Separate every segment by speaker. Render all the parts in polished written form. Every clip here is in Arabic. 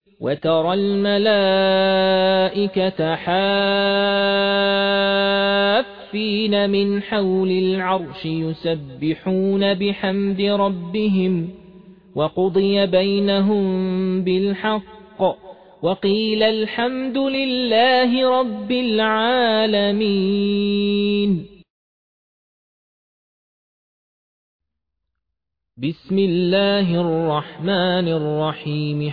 Speaker 1: وترى الملائكة حافين من حول العرش يسبحون بحمد ربهم وقضي بينهم بالحق وقيل الحمد لله رب العالمين. بسم الله الرحمن الرحيم.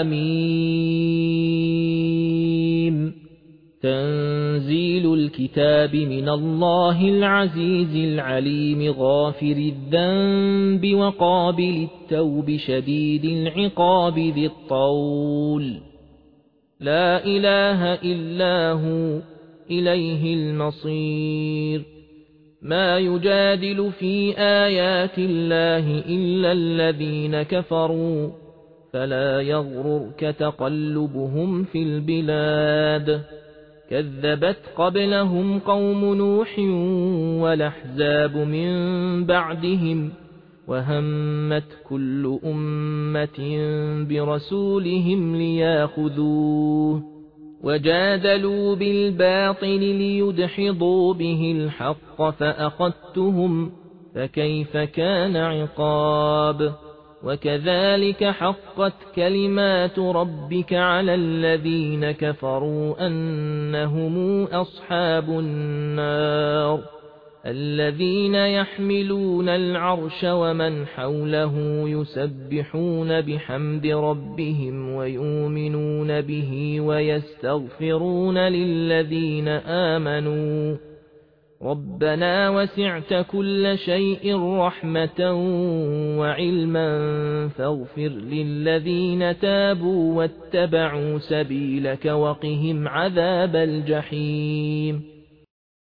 Speaker 1: حميم. تنزيل الكتاب من الله العزيز العليم غافر الذنب وقابل التوب شديد العقاب ذي الطول لا إله إلا هو إليه المصير. ما يجادل في آيات الله إلا الذين كفروا فلا يغررك تقلبهم في البلاد. كذبت قبلهم قوم نوح والأحزاب من بعدهم وهمت كل أمة برسولهم لياخذوه وجادلوا بالباطل ليدحضوا به الحق فأخذتهم فكيف كان عقاب. وكذلك حقت كلمات ربك على الذين كفروا أنهم أصحاب النار الذين يحملون العرش ومن حوله يسبحون بحمد ربهم ويؤمنون به ويستغفرون للذين آمنوا ربنا وسعت كل شيء رحمة وعلما فاغفر للذين تابوا واتبعوا سبيلك وقهم عذاب الجحيم.